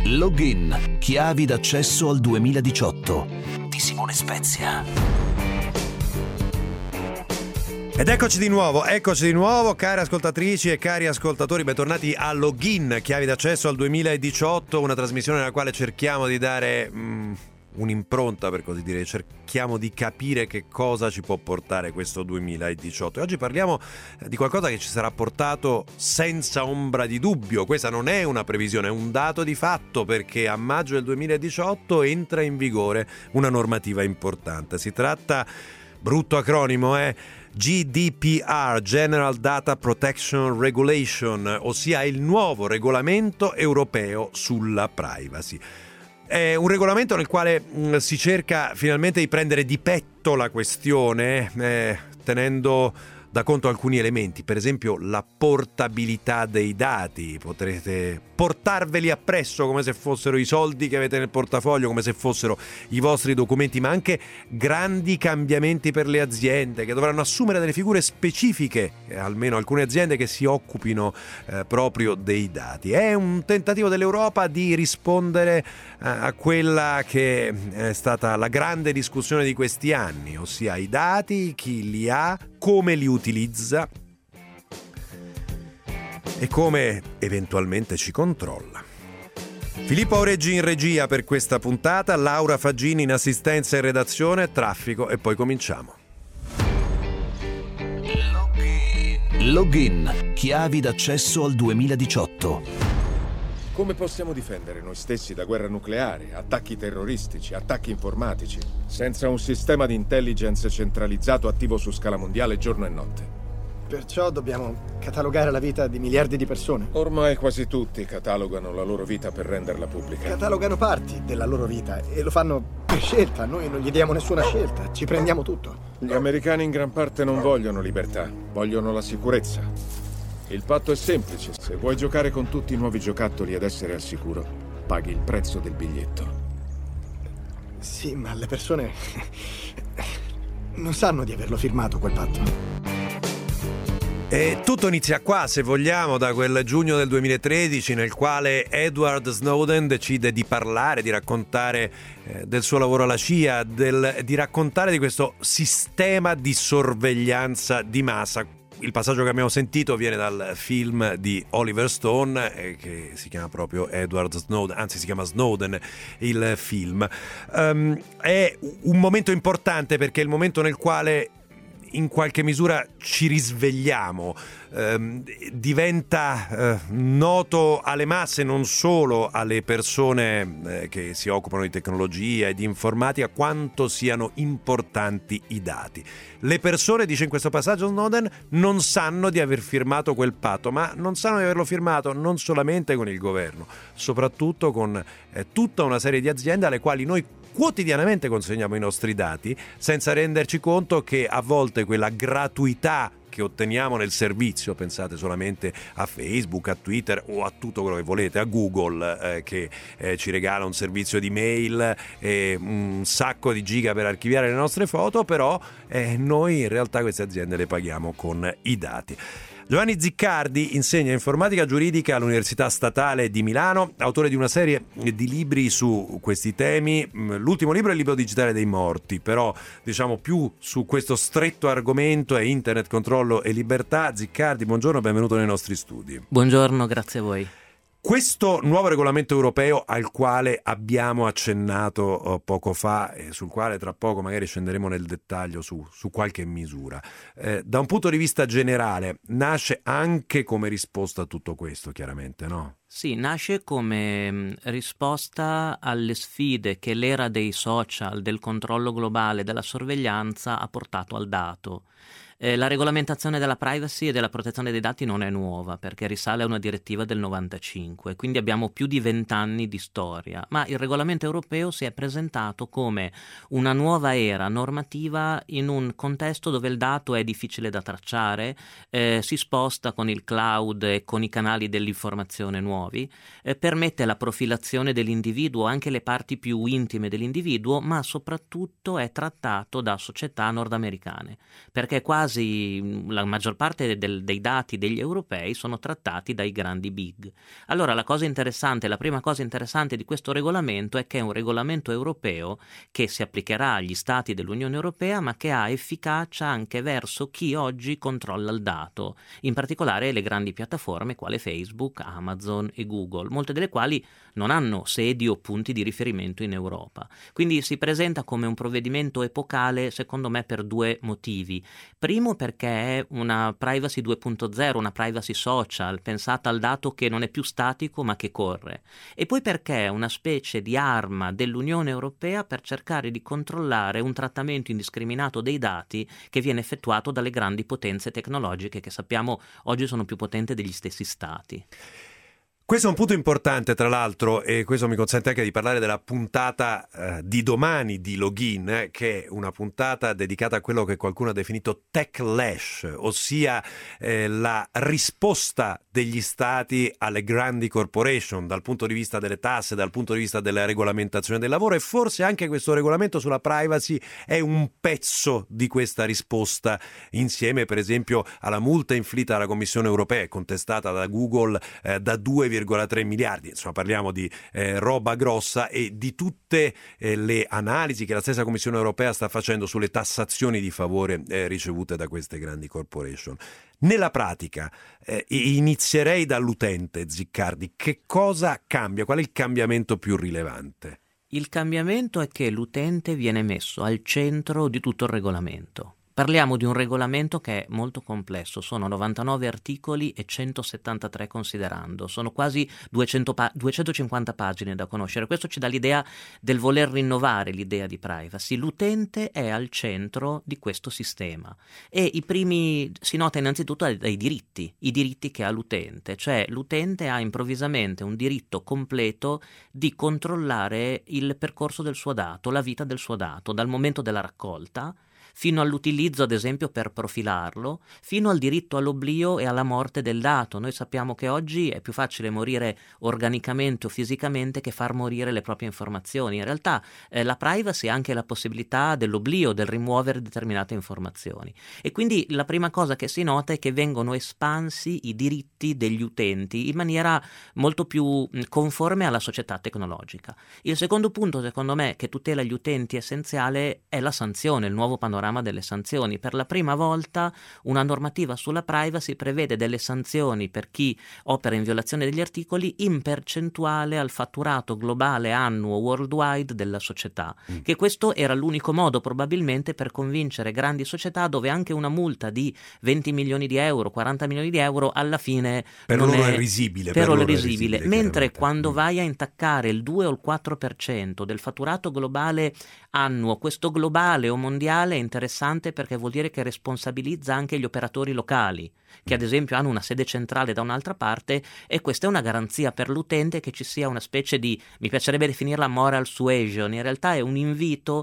Login, chiavi d'accesso al 2018 di Simone Spezia. Ed eccoci di nuovo, cari ascoltatrici e cari ascoltatori, bentornati a Login, chiavi d'accesso al 2018, una trasmissione nella quale cerchiamo di dare un'impronta, per così dire, cerchiamo di capire che cosa ci può portare questo 2018. E oggi parliamo di qualcosa che ci sarà portato senza ombra di dubbio. Questa non è una previsione, è un dato di fatto, perché a maggio del 2018 entra in vigore una normativa importante. Si tratta, brutto acronimo, GDPR, General Data Protection Regulation, ossia il nuovo regolamento europeo sulla privacy. È un regolamento nel quale si cerca finalmente di prendere di petto la questione, tenendo da conto alcuni elementi, per esempio la portabilità dei dati. Potrete portarveli appresso come se fossero i soldi che avete nel portafoglio, come se fossero i vostri documenti, ma anche grandi cambiamenti per le aziende che dovranno assumere delle figure specifiche, almeno alcune aziende che si occupino proprio dei dati. È un tentativo dell'Europa di rispondere a quella che è stata la grande discussione di questi anni, ossia i dati, chi li ha, come li utilizza e come eventualmente ci controlla. Filippo Aureggi in regia per questa puntata, Laura Faggini in assistenza e redazione, traffico e poi cominciamo. Login, chiavi d'accesso al 2018. Come possiamo difendere noi stessi da guerra nucleare, attacchi terroristici, attacchi informatici, senza un sistema di intelligence centralizzato attivo su scala mondiale giorno e notte? Perciò dobbiamo catalogare la vita di miliardi di persone. Ormai quasi tutti catalogano la loro vita per renderla pubblica. Catalogano parti della loro vita e lo fanno per scelta. Noi non gli diamo nessuna scelta, ci prendiamo tutto. Gli americani in gran parte non vogliono libertà, vogliono la sicurezza. Il patto è semplice: se vuoi giocare con tutti i nuovi giocattoli ed essere al sicuro, paghi il prezzo del biglietto. Sì, ma le persone non sanno di averlo firmato quel patto. E tutto inizia qua, se vogliamo, da quel giugno del 2013 nel quale Edward Snowden decide di parlare, di raccontare del suo lavoro alla CIA, di raccontare di questo sistema di sorveglianza di massa. Il passaggio che abbiamo sentito viene dal film di Oliver Stone, che si chiama proprio Edward Snowden, anzi si chiama Snowden il film. È un momento importante perché è il momento nel quale in qualche misura ci risvegliamo, diventa noto alle masse, non solo alle persone che si occupano di tecnologia e di informatica, quanto siano importanti i dati. Le persone, dice in questo passaggio Snowden, non sanno di aver firmato quel patto, ma non sanno di averlo firmato non solamente con il governo, soprattutto con tutta una serie di aziende alle quali noi quotidianamente consegniamo i nostri dati senza renderci conto che a volte quella gratuità che otteniamo nel servizio, pensate solamente a Facebook, a Twitter o a tutto quello che volete, a Google che ci regala un servizio di mail e un sacco di giga per archiviare le nostre foto, però noi in realtà queste aziende le paghiamo con i dati. Giovanni Ziccardi insegna informatica giuridica all'Università Statale di Milano, autore di una serie di libri su questi temi. L'ultimo libro è il libro digitale dei morti, però diciamo più su questo stretto argomento è Internet, controllo e libertà. Ziccardi, buongiorno, benvenuto nei nostri studi. Buongiorno, grazie a voi. Questo nuovo regolamento europeo al quale abbiamo accennato poco fa e sul quale tra poco magari scenderemo nel dettaglio su qualche misura, da un punto di vista generale nasce anche come risposta a tutto questo, chiaramente, no? Sì, nasce come risposta alle sfide che l'era dei social, del controllo globale, della sorveglianza ha portato al dato. La regolamentazione della privacy e della protezione dei dati non è nuova perché risale a una direttiva del 95, quindi abbiamo più di 20 anni di storia, ma il regolamento europeo si è presentato come una nuova era normativa in un contesto dove il dato è difficile da tracciare, si sposta con il cloud e con i canali dell'informazione nuovi, permette la profilazione dell'individuo, anche le parti più intime dell'individuo, ma soprattutto è trattato da società nordamericane, perché quasi la maggior parte dei dati degli europei sono trattati dai grandi big. Allora la prima cosa interessante di questo regolamento è che è un regolamento europeo che si applicherà agli stati dell'Unione Europea, ma che ha efficacia anche verso chi oggi controlla il dato, in particolare le grandi piattaforme quale Facebook, Amazon e Google, molte delle quali non hanno sedi o punti di riferimento in Europa. Quindi si presenta come un provvedimento epocale, secondo me, per due motivi. Primo, perché è una privacy 2.0, una privacy social, pensata al dato che non è più statico ma che corre. E poi perché è una specie di arma dell'Unione Europea per cercare di controllare un trattamento indiscriminato dei dati che viene effettuato dalle grandi potenze tecnologiche che sappiamo oggi sono più potenti degli stessi stati. Questo è un punto importante, tra l'altro, e questo mi consente anche di parlare della puntata di domani di Login, che è una puntata dedicata a quello che qualcuno ha definito techlash, ossia la risposta degli stati alle grandi corporation dal punto di vista delle tasse, dal punto di vista della regolamentazione del lavoro, e forse anche questo regolamento sulla privacy è un pezzo di questa risposta, insieme per esempio alla multa inflitta alla Commissione europea, contestata da Google da 2,3 miliardi, insomma parliamo di roba grossa, e di tutte le analisi che la stessa Commissione europea sta facendo sulle tassazioni di favore ricevute da queste grandi corporation. Nella pratica, inizierei dall'utente, Ziccardi, che cosa cambia? Qual è il cambiamento più rilevante? Il cambiamento è che l'utente viene messo al centro di tutto il regolamento. Parliamo di un regolamento che è molto complesso, sono 99 articoli e 173 considerando, sono quasi 250 pagine da conoscere. Questo ci dà l'idea del voler rinnovare l'idea di privacy. L'utente è al centro di questo sistema e si nota innanzitutto dai diritti, i diritti che ha l'utente, cioè l'utente ha improvvisamente un diritto completo di controllare il percorso del suo dato, la vita del suo dato, dal momento della raccolta fino all'utilizzo, ad esempio, per profilarlo, fino al diritto all'oblio e alla morte del dato. Noi sappiamo che oggi è più facile morire organicamente o fisicamente che far morire le proprie informazioni. In realtà la privacy ha anche la possibilità dell'oblio, del rimuovere determinate informazioni. E quindi la prima cosa che si nota è che vengono espansi i diritti degli utenti in maniera molto più conforme alla società tecnologica. Il secondo punto, secondo me, che tutela gli utenti essenziale è la sanzione, il nuovo panorama delle sanzioni. Per la prima volta una normativa sulla privacy prevede delle sanzioni per chi opera in violazione degli articoli in percentuale al fatturato globale annuo worldwide della società, che questo era l'unico modo probabilmente per convincere grandi società dove anche una multa di 20 milioni di euro, 40 milioni di euro alla fine per non loro è risibile. Per loro è risibile. Mentre quando vai a intaccare il 2 o il 4% del fatturato globale annuo, questo globale o mondiale è interessante perché vuol dire che responsabilizza anche gli operatori locali, che ad esempio hanno una sede centrale da un'altra parte, e questa è una garanzia per l'utente che ci sia una specie di, mi piacerebbe definirla moral suasion, in realtà è un invito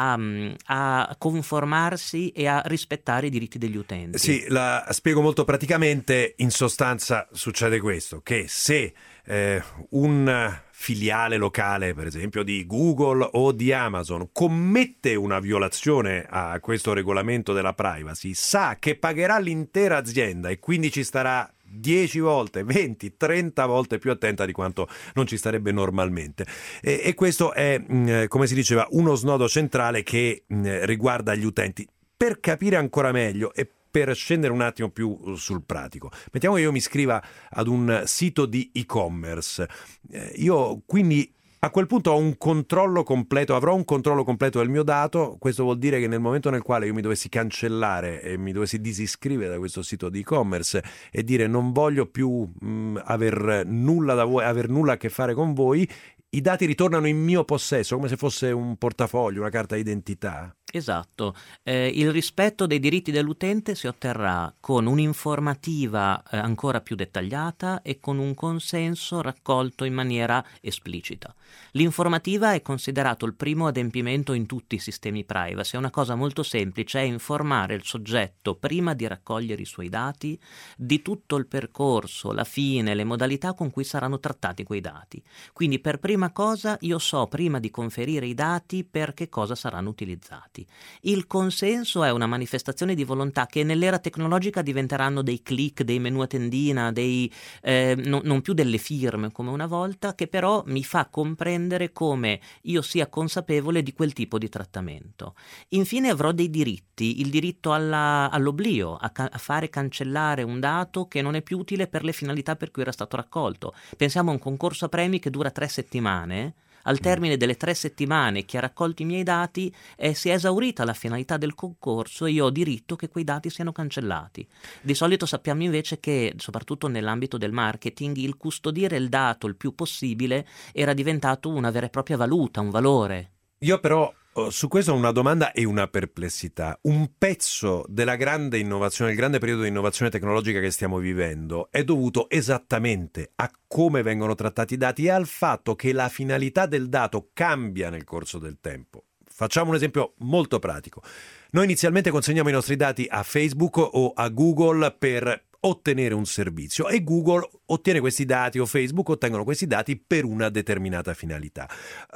a conformarsi e a rispettare i diritti degli utenti. Sì, la spiego molto praticamente. In sostanza succede questo, che se un filiale locale, per esempio di Google o di Amazon, commette una violazione a questo regolamento della privacy, sa che pagherà l'intera azienda e quindi ci starà 10 volte, 20, 30 volte più attenta di quanto non ci starebbe normalmente. E questo è, come si diceva, uno snodo centrale che riguarda gli utenti. Per capire ancora meglio e per scendere un attimo più sul pratico, mettiamo che io mi iscriva ad un sito di e-commerce, io quindi a quel punto ho un controllo completo, avrò un controllo completo del mio dato. Questo vuol dire che nel momento nel quale io mi dovessi cancellare e mi dovessi disiscrivere da questo sito di e-commerce e dire non voglio più aver nulla da voi, aver nulla a che fare con voi, i dati ritornano in mio possesso come se fosse un portafoglio, una carta d'identità. Esatto, il rispetto dei diritti dell'utente si otterrà con un'informativa ancora più dettagliata e con un consenso raccolto in maniera esplicita. L'informativa è considerato il primo adempimento in tutti i sistemi privacy, è una cosa molto semplice, è informare il soggetto prima di raccogliere i suoi dati di tutto il percorso, la fine, le modalità con cui saranno trattati quei dati. Quindi per prima cosa io so prima di conferire i dati per che cosa saranno utilizzati. dati. Il consenso è una manifestazione di volontà che nell'era tecnologica diventeranno dei click, dei menu a tendina, non più delle firme come una volta, che però mi fa comprendere come io sia consapevole di quel tipo di trattamento. Infine avrò dei diritti, il diritto all'oblio, a fare cancellare un dato che non è più utile per le finalità per cui era stato raccolto. Pensiamo a un concorso a premi che dura 3 settimane. Al termine delle 3 settimane che ha raccolto i miei dati si è esaurita la finalità del concorso e io ho diritto che quei dati siano cancellati. Di solito sappiamo invece che, soprattutto nell'ambito del marketing, il custodire il dato il più possibile era diventato una vera e propria valuta, un valore. Io però su questo ho una domanda e una perplessità. Un pezzo della grande innovazione, il grande periodo di innovazione tecnologica che stiamo vivendo è dovuto esattamente a come vengono trattati i dati e al fatto che la finalità del dato cambia nel corso del tempo. Facciamo un esempio molto pratico. Noi inizialmente consegniamo i nostri dati a Facebook o a Google per ottenere un servizio e Google ottiene questi dati o Facebook ottengono questi dati per una determinata finalità.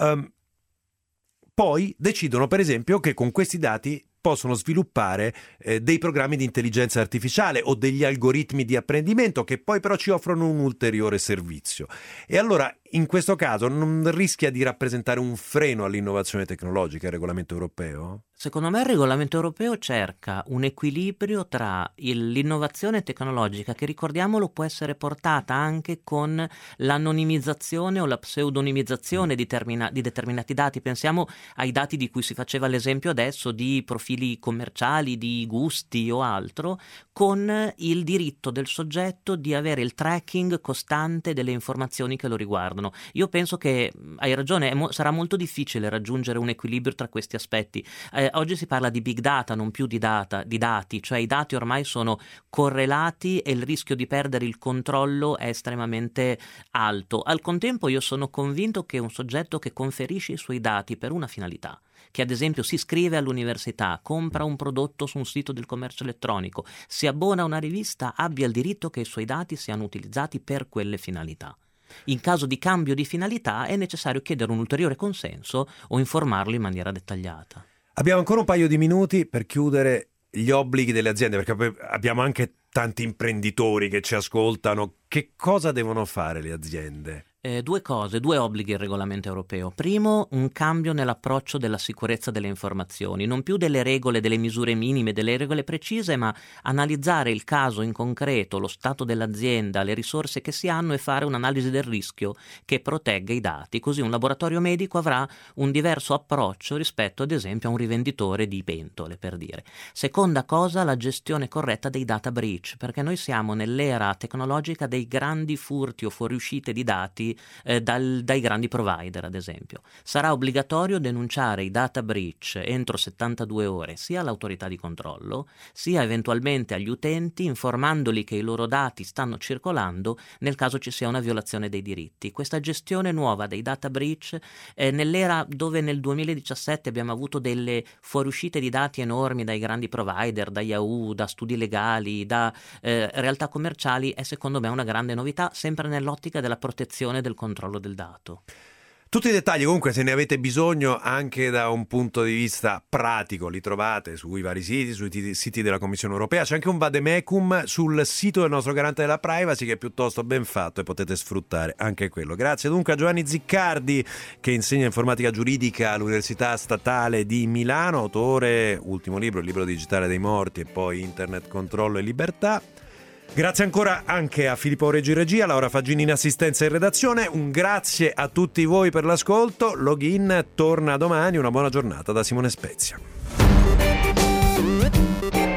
Poi decidono, per esempio, che con questi dati possono sviluppare dei programmi di intelligenza artificiale o degli algoritmi di apprendimento che poi però ci offrono un ulteriore servizio. E allora, in questo caso, non rischia di rappresentare un freno all'innovazione tecnologica il regolamento europeo? Secondo me il regolamento europeo cerca un equilibrio tra l'innovazione tecnologica, che ricordiamolo può essere portata anche con l'anonimizzazione o la pseudonimizzazione di determinati dati. Pensiamo ai dati di cui si faceva l'esempio adesso, di profili commerciali, di gusti o altro, con il diritto del soggetto di avere il tracking costante delle informazioni che lo riguardano. Io penso che, hai ragione, sarà molto difficile raggiungere un equilibrio tra questi aspetti. Oggi si parla di big data, non più di dati, cioè i dati ormai sono correlati e il rischio di perdere il controllo è estremamente alto. Al contempo io sono convinto che un soggetto che conferisce i suoi dati per una finalità, che ad esempio si iscrive all'università, compra un prodotto su un sito del commercio elettronico, si abbona a una rivista, abbia il diritto che i suoi dati siano utilizzati per quelle finalità. In caso di cambio di finalità è necessario chiedere un ulteriore consenso o informarlo in maniera dettagliata. Abbiamo ancora un paio di minuti per chiudere gli obblighi delle aziende, perché abbiamo anche tanti imprenditori che ci ascoltano. Che cosa devono fare le aziende? Due obblighi il regolamento europeo. Primo, un cambio nell'approccio della sicurezza delle informazioni, non più delle regole, delle misure minime, delle regole precise, ma analizzare il caso in concreto, lo stato dell'azienda, le risorse che si hanno e fare un'analisi del rischio che protegga i dati. Così un laboratorio medico avrà un diverso approccio rispetto ad esempio a un rivenditore di pentole, per dire. Seconda cosa, la gestione corretta dei data breach, perché noi siamo nell'era tecnologica dei grandi furti o fuoriuscite di dati dai grandi provider, ad esempio. Sarà obbligatorio denunciare i data breach entro 72 ore sia all'autorità di controllo sia eventualmente agli utenti, informandoli che i loro dati stanno circolando nel caso ci sia una violazione dei diritti. Questa gestione nuova dei data breach nell'era dove nel 2017 abbiamo avuto delle fuoriuscite di dati enormi dai grandi provider, da Yahoo, da studi legali, da realtà commerciali, è secondo me una grande novità, sempre nell'ottica della protezione del controllo del dato. Tutti i dettagli, comunque, se ne avete bisogno anche da un punto di vista pratico, li trovate sui vari siti, sui siti della Commissione Europea. C'è anche un vademecum sul sito del nostro garante della privacy che è piuttosto ben fatto e potete sfruttare anche quello. Grazie dunque a Giovanni Ziccardi, che insegna informatica giuridica all'Università Statale di Milano, autore, ultimo libro, il libro digitale dei morti e poi Internet, controllo e libertà. Grazie ancora anche a Filippo Reggi in regia, Laura Faggini in assistenza e redazione. Un grazie a tutti voi per l'ascolto. Login torna domani. Una buona giornata da Simone Spezia.